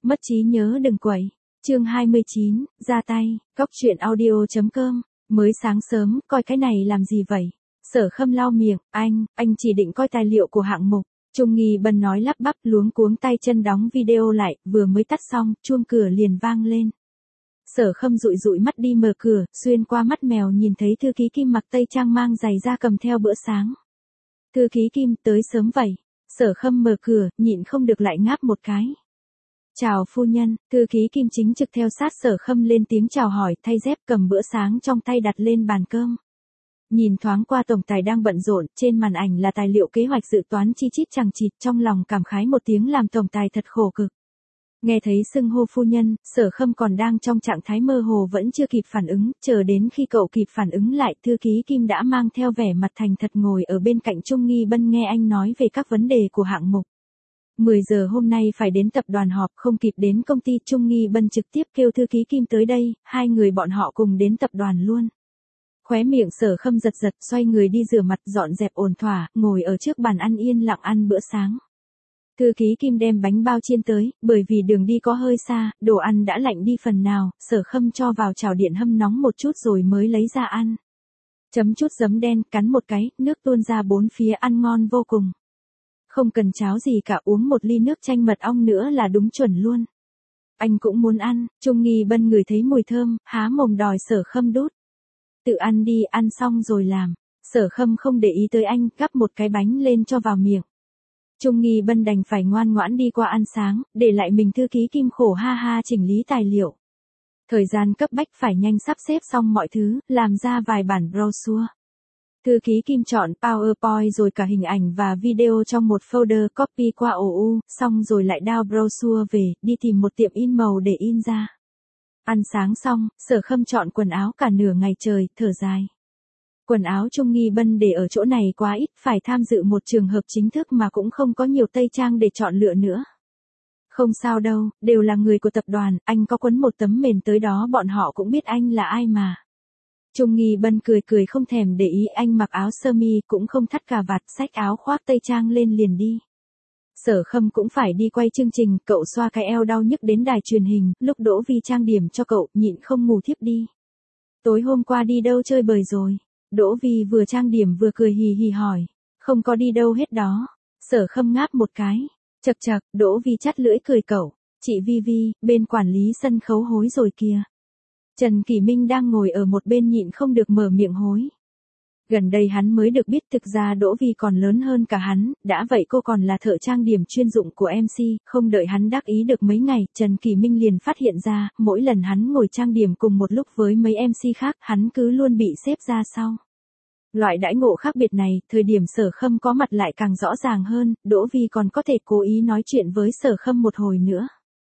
Mất trí nhớ đừng quậy. Chương 29, ra tay, góc truyện audio.com. Mới sáng sớm, coi cái này làm gì vậy? Sở Khâm lau miệng, anh chỉ định coi tài liệu của hạng mục. Trung Nghi Bân nói lắp bắp luống cuống tay chân đóng video lại, vừa mới tắt xong, chuông cửa liền vang lên. Sở Khâm dụi dụi mắt đi mở cửa, xuyên qua mắt mèo nhìn thấy thư ký Kim mặc tây trang mang giày ra cầm theo bữa sáng. Thư ký Kim tới sớm vậy. Sở Khâm mở cửa, nhịn không được lại ngáp một cái. Chào phu nhân, thư ký Kim chính trực theo sát Sở Khâm lên tiếng chào hỏi, thay dép cầm bữa sáng trong tay đặt lên bàn cơm. Nhìn thoáng qua tổng tài đang bận rộn, trên màn ảnh là tài liệu kế hoạch dự toán chi chít chằng chịt, trong lòng cảm khái một tiếng làm tổng tài thật khổ cực. Nghe thấy xưng hô phu nhân, Sở Khâm còn đang trong trạng thái mơ hồ vẫn chưa kịp phản ứng, chờ đến khi cậu kịp phản ứng lại, thư ký Kim đã mang theo vẻ mặt thành thật ngồi ở bên cạnh Trung Nghi Bân nghe anh nói về các vấn đề của hạng mục. 10 giờ hôm nay phải đến tập đoàn họp, không kịp đến công ty. Trung Nghi Bân trực tiếp kêu thư ký Kim tới đây, hai người bọn họ cùng đến tập đoàn luôn. Khóe miệng Sở Khâm giật giật, xoay người đi rửa mặt dọn dẹp ổn thỏa, ngồi ở trước bàn ăn yên lặng ăn bữa sáng. Thư ký Kim đem bánh bao chiên tới, bởi vì đường đi có hơi xa, đồ ăn đã lạnh đi phần nào, Sở Khâm cho vào chảo điện hâm nóng một chút rồi mới lấy ra ăn. Chấm chút giấm đen, cắn một cái, nước tuôn ra bốn phía, ăn ngon vô cùng. Không cần cháo gì cả, uống một ly nước chanh mật ong nữa là đúng chuẩn luôn. Anh cũng muốn ăn. Trung Nghi Bân ngửi thấy mùi thơm, há mồm đòi Sở Khâm đút. Tự ăn đi, ăn xong rồi làm. Sở Khâm không để ý tới anh, gắp một cái bánh lên cho vào miệng. Trung Nghi Bân đành phải ngoan ngoãn đi qua ăn sáng, để lại mình thư ký Kim khổ ha ha chỉnh lý tài liệu. Thời gian cấp bách phải nhanh sắp xếp xong mọi thứ, làm ra vài bản brochure. Thư ký Kim chọn PowerPoint rồi cả hình ảnh và video trong một folder, copy qua OU, xong rồi lại download brochure về, đi tìm một tiệm in màu để in ra. Ăn sáng xong, Sở Khâm chọn quần áo cả nửa ngày trời, thở dài. Quần áo Trung Nghi Bân để ở chỗ này quá ít, phải tham dự một trường hợp chính thức mà cũng không có nhiều tây trang để chọn lựa nữa. Không sao đâu, đều là người của tập đoàn, anh có quấn một tấm mền tới đó bọn họ cũng biết anh là ai mà. Trung Nghi Bân cười cười không thèm để ý, anh mặc áo sơ mi cũng không thắt cà vạt, xách áo khoác tây trang lên liền đi. Sở Khâm cũng phải đi quay chương trình, cậu xoa cái eo đau nhức đến đài truyền hình, lúc Đỗ Vi trang điểm cho cậu, nhịn không ngủ thiếp đi. Tối hôm qua đi đâu chơi bời rồi? Đỗ Vi vừa trang điểm vừa cười hì hì hỏi. Không có đi đâu hết đó. Sở Khâm ngáp một cái. Chậc chậc, Đỗ Vi chắt lưỡi cười cậu. Chị Vi Vi, bên quản lý sân khấu hối rồi kìa. Trần Kỳ Minh đang ngồi ở một bên nhịn không được mở miệng hối. Gần đây hắn mới được biết thực ra Đỗ Vi còn lớn hơn cả hắn, đã vậy cô còn là thợ trang điểm chuyên dụng của MC, không đợi hắn đắc ý được mấy ngày, Trần Kỳ Minh liền phát hiện ra, mỗi lần hắn ngồi trang điểm cùng một lúc với mấy MC khác, hắn cứ luôn bị xếp ra sau. Loại đãi ngộ khác biệt này, thời điểm Sở Khâm có mặt lại càng rõ ràng hơn, Đỗ Vi còn có thể cố ý nói chuyện với Sở Khâm một hồi nữa.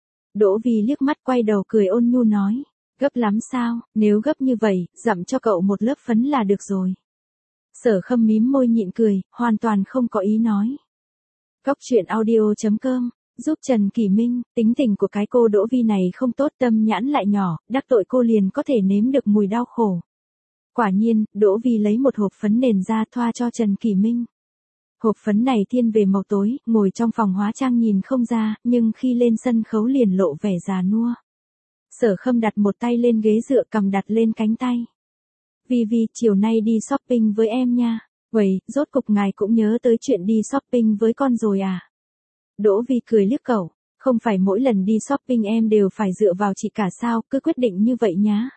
Đỗ Vi liếc mắt quay đầu cười ôn nhu nói, gấp lắm sao, nếu gấp như vậy, dặm cho cậu một lớp phấn là được rồi. Sở Khâm mím môi nhịn cười, hoàn toàn không có ý nói. Góc truyện audio.com, giúp Trần Kỳ Minh, tính tình của cái cô Đỗ Vi này không tốt, tâm nhãn lại nhỏ, đắc tội cô liền có thể nếm được mùi đau khổ. Quả nhiên, Đỗ Vi lấy một hộp phấn nền ra thoa cho Trần Kỳ Minh. Hộp phấn này thiên về màu tối, ngồi trong phòng hóa trang nhìn không ra, nhưng khi lên sân khấu liền lộ vẻ già nua. Sở Khâm đặt một tay lên ghế dựa, cầm đặt lên cánh tay. Vi Vi, chiều nay đi shopping với em nha. Vậy, rốt cục ngài cũng nhớ tới chuyện đi shopping với con rồi à? Đỗ Vi cười liếc cậu, không phải mỗi lần đi shopping em đều phải dựa vào chị cả sao, cứ quyết định như vậy nhá.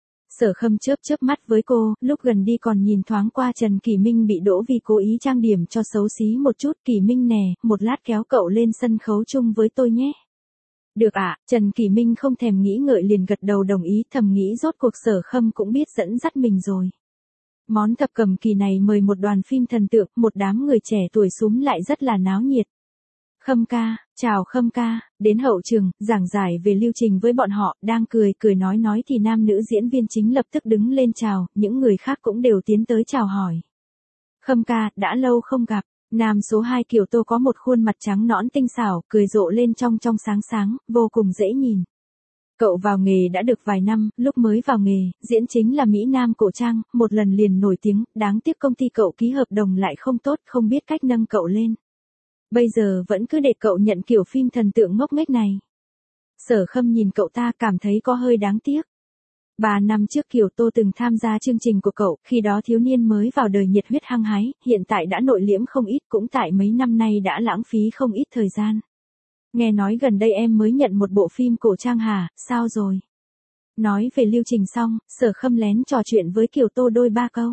Sở Khâm chớp chớp mắt với cô, lúc gần đi còn nhìn thoáng qua Trần Kỳ Minh bị Đỗ Vi cố ý trang điểm cho xấu xí một chút. Kỳ Minh nè, một lát kéo cậu lên sân khấu chung với tôi nhé. Được ạ, Trần Kỳ Minh không thèm nghĩ ngợi liền gật đầu đồng ý, thầm nghĩ rốt cuộc Sở Khâm cũng biết dẫn dắt mình rồi. Món thập cẩm kỳ này mời một đoàn phim thần tượng, một đám người trẻ tuổi súm lại rất là náo nhiệt. Khâm ca, chào Khâm ca, đến hậu trường, giảng giải về lưu trình với bọn họ, đang cười nói thì nam nữ diễn viên chính lập tức đứng lên chào, những người khác cũng đều tiến tới chào hỏi. Khâm ca, đã lâu không gặp. Nam số 2 Kiều Tô có một khuôn mặt trắng nõn tinh xảo, cười rộ lên trong sáng sáng, vô cùng dễ nhìn. Cậu vào nghề đã được vài năm, lúc mới vào nghề, diễn chính là Mỹ Nam cổ trang, một lần liền nổi tiếng, đáng tiếc công ty cậu ký hợp đồng lại không tốt, không biết cách nâng cậu lên. Bây giờ vẫn cứ để cậu nhận kiểu phim thần tượng ngốc nghếch này. Sở Khâm nhìn cậu ta cảm thấy có hơi đáng tiếc. 3 năm trước Kiều Tô từng tham gia chương trình của cậu, khi đó thiếu niên mới vào đời nhiệt huyết hăng hái, hiện tại đã nội liễm không ít, cũng tại mấy năm nay đã lãng phí không ít thời gian. Nghe nói gần đây em mới nhận một bộ phim cổ trang hả, sao rồi? Nói về lưu trình xong, Sở Khâm lén trò chuyện với Kiều Tô đôi ba câu.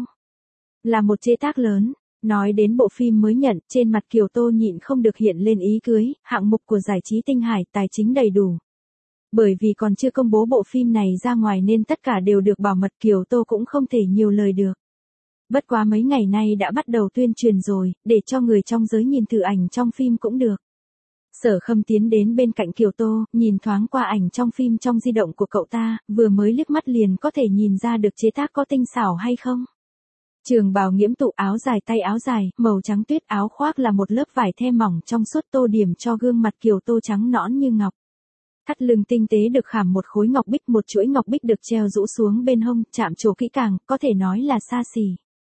Là một chế tác lớn, nói đến bộ phim mới nhận, trên mặt Kiều Tô nhịn không được hiện lên ý cưới, hạng mục của giải trí tinh hải, tài chính đầy đủ. Bởi vì còn chưa công bố bộ phim này ra ngoài nên tất cả đều được bảo mật, Kiều Tô cũng không thể nhiều lời được. Bất quá mấy ngày nay đã bắt đầu tuyên truyền rồi, để cho người trong giới nhìn thử ảnh trong phim cũng được. Sở Khâm tiến đến bên cạnh Kiều Tô, nhìn thoáng qua ảnh trong phim trong di động của cậu ta, vừa mới liếc mắt liền có thể nhìn ra được chế tác có tinh xảo hay không. Trường bào nghiễm tụ, áo dài tay áo dài, màu trắng tuyết, áo khoác là một lớp vải the mỏng trong suốt tô điểm cho gương mặt Kiều Tô trắng nõn như ngọc. Thắt lưng tinh tế được khảm một khối ngọc bích, một chuỗi ngọc bích được treo rũ xuống bên hông, chạm trổ kỹ càng, có thể nói là xa xỉ.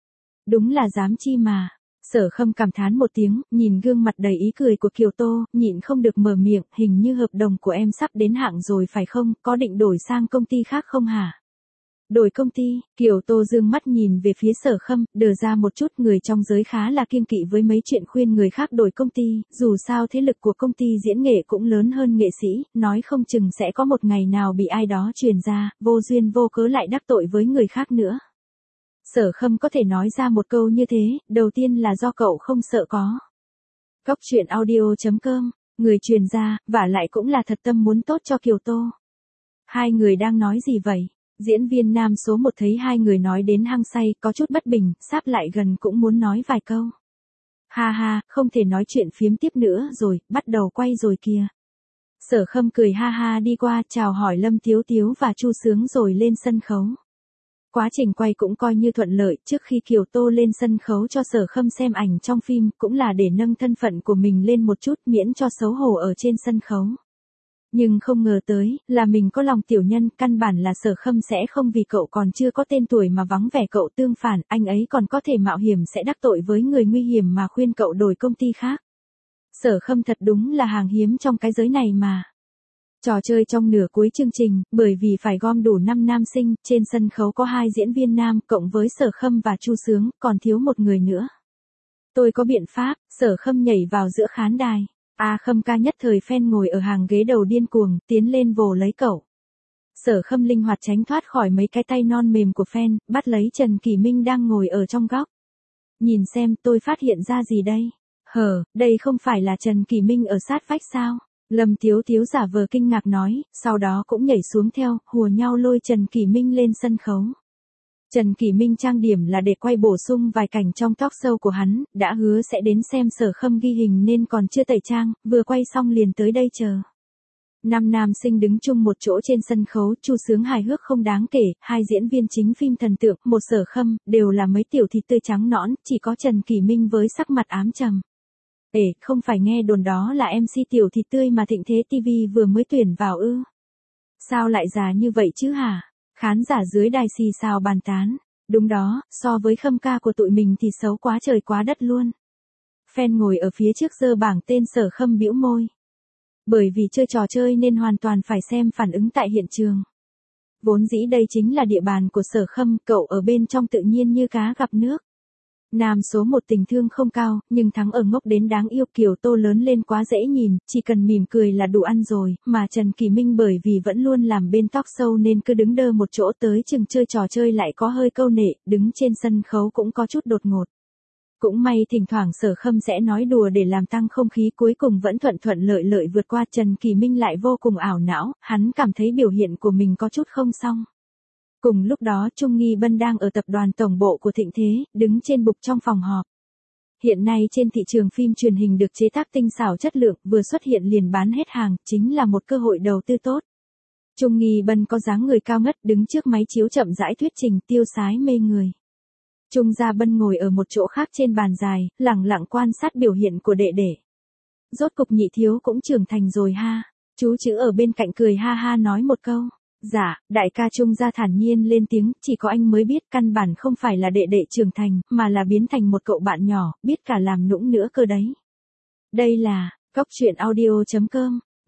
Đúng là dám chi mà. Sở Khâm cảm thán một tiếng, nhìn gương mặt đầy ý cười của Kiều Tô, nhịn không được mở miệng, hình như hợp đồng của em sắp đến hạn rồi phải không, có định đổi sang công ty khác không hả? Đổi công ty, Kiều Tô dương mắt nhìn về phía Sở Khâm, đờ ra một chút, người trong giới khá là kiêng kỵ với mấy chuyện khuyên người khác đổi công ty, dù sao thế lực của công ty diễn nghệ cũng lớn hơn nghệ sĩ, nói không chừng sẽ có một ngày nào bị ai đó truyền ra, vô duyên vô cớ lại đắc tội với người khác nữa. Sở Khâm có thể nói ra một câu như thế, đầu tiên là do cậu không sợ có. Cóc truyện audio.com, người truyền ra, vả lại cũng là thật tâm muốn tốt cho Kiều Tô. Hai người đang nói gì vậy? Diễn viên nam số 1 thấy hai người nói đến hăng say, có chút bất bình, sáp lại gần cũng muốn nói vài câu. Ha ha, không thể nói chuyện phiếm tiếp nữa rồi, bắt đầu quay rồi kìa. Sở Khâm cười ha ha đi qua, chào hỏi Lâm Tiếu Tiếu và Chu Sướng rồi lên sân khấu. Quá trình quay cũng coi như thuận lợi, trước khi Kiều Tô lên sân khấu cho Sở Khâm xem ảnh trong phim, cũng là để nâng thân phận của mình lên một chút, miễn cho xấu hổ ở trên sân khấu. Nhưng không ngờ tới, là mình có lòng tiểu nhân, căn bản là Sở Khâm sẽ không vì cậu còn chưa có tên tuổi mà vắng vẻ cậu, tương phản, anh ấy còn có thể mạo hiểm sẽ đắc tội với người nguy hiểm mà khuyên cậu đổi công ty khác. Sở Khâm thật đúng là hàng hiếm trong cái giới này mà. Trò chơi trong nửa cuối chương trình, bởi vì phải gom đủ 5 nam sinh, trên sân khấu có 2 diễn viên nam, cộng với Sở Khâm và Chu Sướng, còn thiếu một người nữa. Tôi có biện pháp, Sở Khâm nhảy vào giữa khán đài. Khâm ca nhất thời fan ngồi ở hàng ghế đầu điên cuồng, tiến lên vồ lấy cậu. Sở Khâm linh hoạt tránh thoát khỏi mấy cái tay non mềm của fan, bắt lấy Trần Kỳ Minh đang ngồi ở trong góc. Nhìn xem, tôi phát hiện ra gì đây? Đây không phải là Trần Kỳ Minh ở sát vách sao? Lâm Tiếu Tiếu giả vờ kinh ngạc nói, sau đó cũng nhảy xuống theo, hùa nhau lôi Trần Kỳ Minh lên sân khấu. Trần Kỳ Minh trang điểm là để quay bổ sung vài cảnh trong talk show của hắn, đã hứa sẽ đến xem Sở Khâm ghi hình nên còn chưa tẩy trang, vừa quay xong liền tới đây chờ. 5 nam sinh đứng chung một chỗ trên sân khấu, Chu Sướng hài hước không đáng kể, 2 diễn viên chính phim thần tượng, một Sở Khâm, đều là mấy tiểu thịt tươi trắng nõn, chỉ có Trần Kỳ Minh với sắc mặt ám trầm. Không phải nghe đồn đó là MC tiểu thịt tươi mà Thịnh Thế TV vừa mới tuyển vào ư? Sao lại già như vậy chứ hả? Khán giả dưới đài xì xào bàn tán. Đúng đó, so với Khâm ca của tụi mình thì xấu quá trời quá đất luôn. Fan ngồi ở phía trước giơ bảng tên Sở Khâm bĩu môi. Bởi vì chơi trò chơi nên hoàn toàn phải xem phản ứng tại hiện trường. Vốn dĩ đây chính là địa bàn của Sở Khâm, cậu ở bên trong tự nhiên như cá gặp nước. Nam số 1 tình thương không cao, nhưng thắng ở ngốc đến đáng yêu. Kiều Tô lớn lên quá dễ nhìn, chỉ cần mỉm cười là đủ ăn rồi, mà Trần Kỳ Minh bởi vì vẫn luôn làm bên talk show nên cứ đứng đơ một chỗ, tới chừng chơi trò chơi lại có hơi câu nệ, đứng trên sân khấu cũng có chút đột ngột. Cũng may thỉnh thoảng Sở Khâm sẽ nói đùa để làm tăng không khí, cuối cùng vẫn thuận thuận lợi lợi vượt qua. Trần Kỳ Minh lại vô cùng ảo não, hắn cảm thấy biểu hiện của mình có chút không xong. Cùng lúc đó Trung Nghi Bân đang ở tập đoàn tổng bộ của Thịnh Thế, đứng trên bục trong phòng họp. Hiện nay trên thị trường phim truyền hình được chế tác tinh xảo chất lượng, vừa xuất hiện liền bán hết hàng, chính là một cơ hội đầu tư tốt. Trung Nghi Bân có dáng người cao ngất, đứng trước máy chiếu chậm rãi thuyết trình, tiêu sái mê người. Trung Gia Bân ngồi ở một chỗ khác trên bàn dài, lẳng lặng quan sát biểu hiện của đệ đệ. Rốt cục nhị thiếu cũng trưởng thành rồi ha. Chú chữ ở bên cạnh cười ha ha nói một câu. Dạ, đại ca Trung Gia thản nhiên lên tiếng, chỉ có anh mới biết căn bản không phải là đệ đệ trưởng thành, mà là biến thành một cậu bạn nhỏ, biết cả làm nũng nữa cơ đấy. Đây là, cóc truyện audio.com,